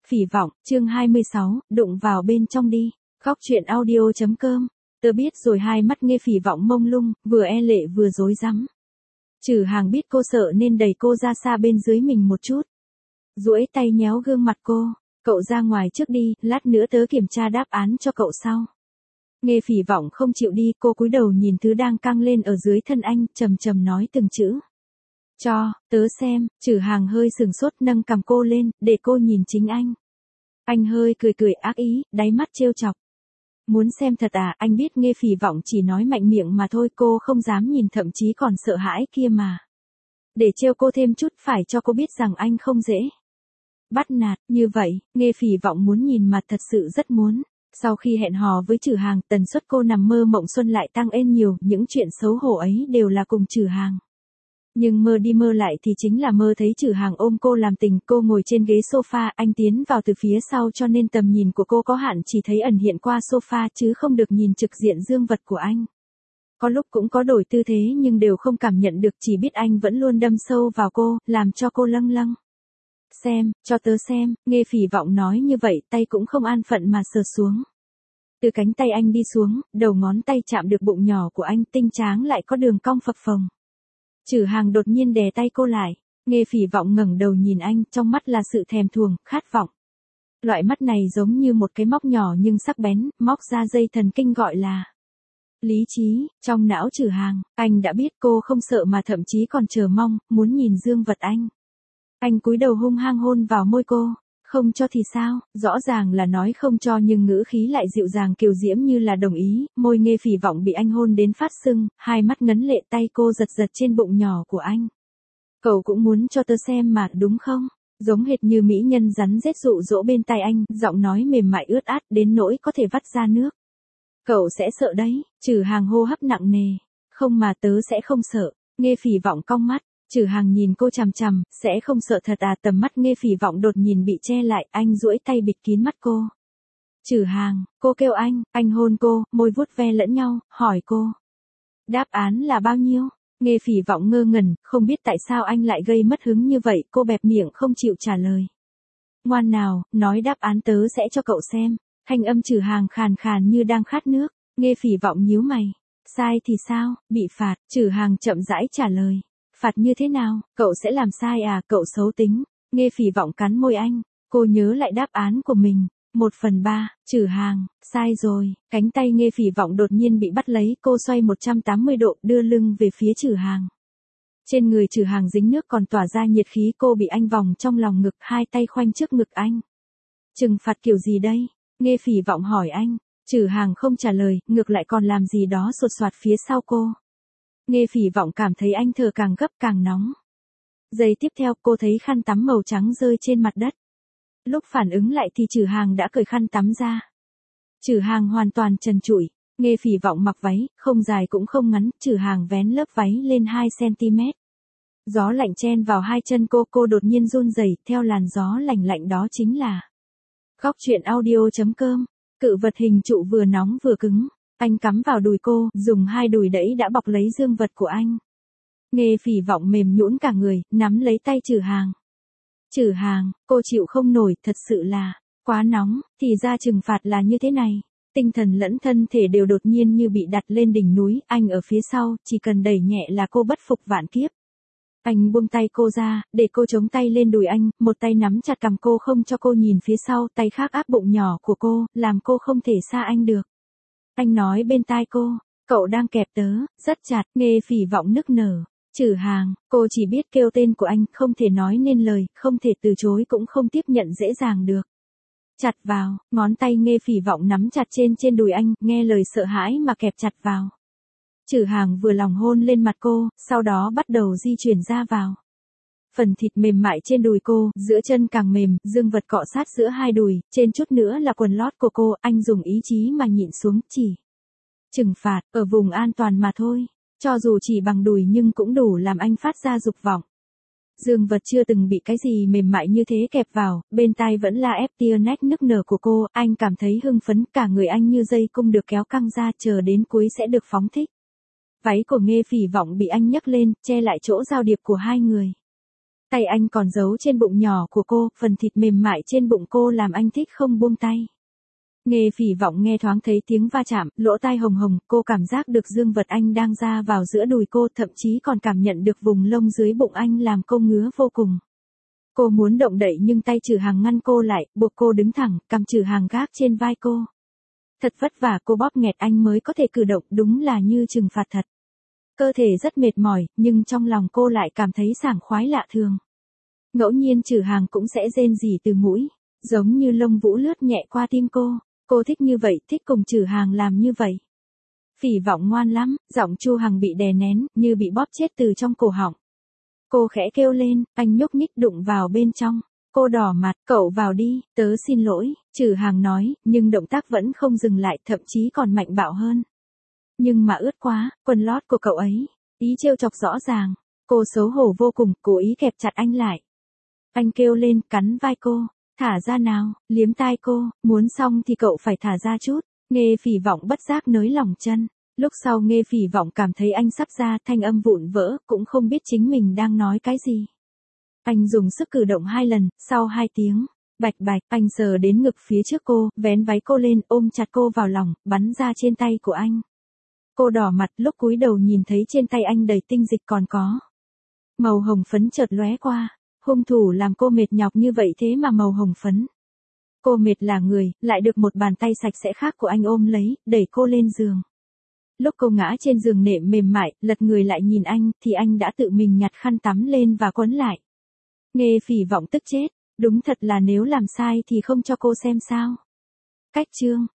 Phỉ vọng, chương 26, đụng vào bên trong đi. Góc truyện audio.com. Tớ biết rồi, hai mắt Nghe Phỉ vọng mông lung, vừa e lệ vừa rối rắm. Trừ Hàng biết cô sợ nên đẩy cô ra xa bên dưới mình một chút. Duỗi tay nhéo gương mặt cô, cậu ra ngoài trước đi, lát nữa tớ kiểm tra đáp án cho cậu sau. Nghe Phỉ vọng không chịu đi, cô cúi đầu nhìn thứ đang căng lên ở dưới thân anh, trầm trầm nói từng chữ. Cho, tớ xem. Trừ Hàng hơi sừng sốt, nâng cằm cô lên, để cô nhìn chính anh. Anh hơi cười ác ý, đáy mắt trêu chọc. Muốn xem thật à? Anh biết Nghe Phỉ vọng chỉ nói mạnh miệng mà thôi, cô không dám nhìn, thậm chí còn sợ hãi kia mà. Để trêu cô thêm chút, phải cho cô biết rằng anh không dễ bắt nạt. Như vậy, Nghe Phỉ vọng muốn nhìn mặt, thật sự rất muốn. Sau khi hẹn hò với Trừ Hàng, tần suất cô nằm mơ mộng xuân lại tăng lên nhiều, những chuyện xấu hổ ấy đều là cùng Trừ Hàng. Nhưng mơ đi mơ lại thì chính là mơ thấy Trừ Hàng ôm cô làm tình, cô ngồi trên ghế sofa, anh tiến vào từ phía sau cho nên tầm nhìn của cô có hạn, chỉ thấy ẩn hiện qua sofa chứ không được nhìn trực diện dương vật của anh. Có lúc cũng có đổi tư thế nhưng đều không cảm nhận được, chỉ biết anh vẫn luôn đâm sâu vào cô, làm cho cô lâng lâng. Xem, cho tớ xem. Nghe Phỉ vọng nói như vậy, tay cũng không an phận mà sờ xuống. Từ cánh tay anh đi xuống, đầu ngón tay chạm được bụng nhỏ của anh, tinh tráng lại có đường cong phập phồng. Trừ Hàng đột nhiên đè tay cô lại. Nghe Phỉ vọng ngẩng đầu nhìn anh, trong mắt là sự thèm thuồng, khát vọng. Loại mắt này giống như một cái móc nhỏ nhưng sắc bén, móc ra dây thần kinh gọi là lý trí. Trong não Trừ Hàng, anh đã biết cô không sợ mà thậm chí còn chờ mong, muốn nhìn dương vật anh. Anh cúi đầu hung hăng hôn vào môi cô. Không cho thì sao? Rõ ràng là nói không cho nhưng ngữ khí lại dịu dàng kiều diễm như là đồng ý. Môi Nghe Phỉ vọng bị anh hôn đến phát sưng, hai mắt ngấn lệ, tay cô giật trên bụng nhỏ của anh. Cậu cũng muốn cho tớ xem mà, đúng không? Giống hệt như mỹ nhân rắn rết dụ dỗ bên tai anh, giọng nói mềm mại ướt át đến nỗi có thể vắt ra nước. Cậu sẽ sợ đấy. Trừ Hàng hô hấp nặng nề. Không mà tớ sẽ không sợ. Nghe Phỉ vọng cong mắt. Trừ Hàng nhìn cô chằm chằm, sẽ không sợ thật à? Tầm mắt Nghe Phỉ vọng đột nhìn bị che lại, anh duỗi tay bịt kín mắt cô. Trừ Hàng, cô kêu anh hôn cô, môi vuốt ve lẫn nhau, hỏi cô. Đáp án là bao nhiêu? Nghe Phỉ vọng ngơ ngẩn, không biết tại sao anh lại gây mất hứng như vậy, cô bẹp miệng không chịu trả lời. Ngoan nào, nói đáp án tớ sẽ cho cậu xem. Thanh âm Trừ Hàng khàn khàn như đang khát nước. Nghe Phỉ vọng nhíu mày. Sai thì sao? Bị phạt. Trừ Hàng chậm rãi trả lời. Phạt như thế nào? Cậu sẽ làm sai à? Cậu xấu tính. Nghe Phỉ vọng cắn môi anh. Cô nhớ lại đáp án của mình. 1/3. Trừ Hàng, sai rồi. Cánh tay Nghe Phỉ vọng đột nhiên bị bắt lấy, cô xoay 180 độ, đưa lưng về phía Trừ Hàng. Trên người Trừ Hàng dính nước còn tỏa ra nhiệt khí, cô bị anh vòng trong lòng ngực, hai tay khoanh trước ngực anh. Trừng phạt kiểu gì đây? Nghe Phỉ vọng hỏi anh. Trừ Hàng không trả lời, ngược lại còn làm gì đó sột soạt phía sau cô. Nghe Phỉ vọng cảm thấy anh thở càng gấp càng nóng. Giây tiếp theo, cô thấy khăn tắm màu trắng rơi trên mặt đất. Lúc phản ứng lại thì Trừ Hàng đã cởi khăn tắm ra. Trừ Hàng hoàn toàn trần trụi. Nghe Phỉ vọng mặc váy, không dài cũng không ngắn, Trừ Hàng vén lớp váy lên 2 cm. Gió lạnh chen vào hai chân cô đột nhiên run rẩy, theo làn gió lạnh lạnh đó chính là Góc truyện audio.com. Cự vật hình trụ vừa nóng vừa cứng. Anh cắm vào đùi cô, dùng hai đùi đẩy đã bọc lấy dương vật của anh. Nghe Phỉ vọng mềm nhũn cả người, nắm lấy tay Trừ Hàng. Trừ Hàng, cô chịu không nổi, thật sự là quá nóng. Thì ra trừng phạt là như thế này. Tinh thần lẫn thân thể đều đột nhiên như bị đặt lên đỉnh núi, anh ở phía sau, chỉ cần đẩy nhẹ là cô bất phục vạn kiếp. Anh buông tay cô ra, để cô chống tay lên đùi anh, một tay nắm chặt cằm cô không cho cô nhìn phía sau, tay khác áp bụng nhỏ của cô, làm cô không thể xa anh được. Anh nói bên tai cô, cậu đang kẹp tớ, rất chặt. Nghe Phỉ vọng nức nở. Trừ Hàng, cô chỉ biết kêu tên của anh, không thể nói nên lời, không thể từ chối cũng không tiếp nhận dễ dàng được. Chặt vào, ngón tay Nghe Phỉ vọng nắm chặt trên đùi anh, nghe lời sợ hãi mà kẹp chặt vào. Trừ Hàng vừa lòng hôn lên mặt cô, sau đó bắt đầu di chuyển ra vào. Phần thịt mềm mại trên đùi cô, giữa chân càng mềm, dương vật cọ sát giữa hai đùi, trên chút nữa là quần lót của cô, anh dùng ý chí mà nhịn xuống, chỉ trừng phạt, ở vùng an toàn mà thôi. Cho dù chỉ bằng đùi nhưng cũng đủ làm anh phát ra dục vọng. Dương vật chưa từng bị cái gì mềm mại như thế kẹp vào, bên tai vẫn là ép tia nách nức nở của cô, anh cảm thấy hưng phấn, cả người anh như dây cung được kéo căng ra, chờ đến cuối sẽ được phóng thích. Váy của Nghe Phỉ vọng bị anh nhấc lên, che lại chỗ giao điệp của hai người. Tay anh còn giấu trên bụng nhỏ của cô, phần thịt mềm mại trên bụng cô làm anh thích không buông tay. Nghe Phỉ Vọng nghe thoáng thấy tiếng va chạm, lỗ tai hồng hồng, cô cảm giác được dương vật anh đang ra vào giữa đùi cô, thậm chí còn cảm nhận được vùng lông dưới bụng anh làm cô ngứa vô cùng. Cô muốn động đậy nhưng tay Trử Hằng ngăn cô lại, buộc cô đứng thẳng, cầm Trử Hằng gác trên vai cô. Thật vất vả cô bóp nghẹt anh mới có thể cử động, đúng là như trừng phạt thật. Cơ thể rất mệt mỏi, nhưng trong lòng cô lại cảm thấy sảng khoái lạ thường. Ngẫu nhiên Trử Hằng cũng sẽ rên rỉ từ mũi, giống như lông vũ lướt nhẹ qua tim cô. Cô thích như vậy, thích cùng Trử Hằng làm như vậy. Phỉ Vọng ngoan lắm, giọng Chu Hằng bị đè nén, như bị bóp chết từ trong cổ họng. Cô khẽ kêu lên, anh nhúc nhích đụng vào bên trong. Cô đỏ mặt, cậu vào đi, tớ xin lỗi, Trử Hằng nói, nhưng động tác vẫn không dừng lại, thậm chí còn mạnh bạo hơn. Nhưng mà ướt quá, quần lót của cậu ấy, ý trêu chọc rõ ràng. Cô xấu hổ vô cùng, cố ý kẹp chặt anh lại. Anh kêu lên, cắn vai cô. Thả ra nào, liếm tai cô, muốn xong thì cậu phải thả ra chút. Nghe Phỉ Vọng bất giác nới lỏng chân. Lúc sau Nghe Phỉ Vọng cảm thấy anh sắp ra, thanh âm vụn vỡ, cũng không biết chính mình đang nói cái gì. Anh dùng sức cử động 2 lần, sau 2 tiếng, bạch bạch, anh sờ đến ngực phía trước cô, vén váy cô lên, ôm chặt cô vào lòng, bắn ra trên tay của anh. Cô đỏ mặt, lúc cúi đầu nhìn thấy trên tay anh đầy tinh dịch còn có. Màu hồng phấn chợt lóe qua. Hung thủ làm cô mệt nhọc như vậy thế mà màu hồng phấn. Cô mệt là người, lại được một bàn tay sạch sẽ khác của anh ôm lấy, đẩy cô lên giường. Lúc cô ngã trên giường nệm mềm mại, lật người lại nhìn anh, thì anh đã tự mình nhặt khăn tắm lên và quấn lại. Nghe Phỉ Vọng tức chết, đúng thật là nếu làm sai thì không cho cô xem sao. Cách chương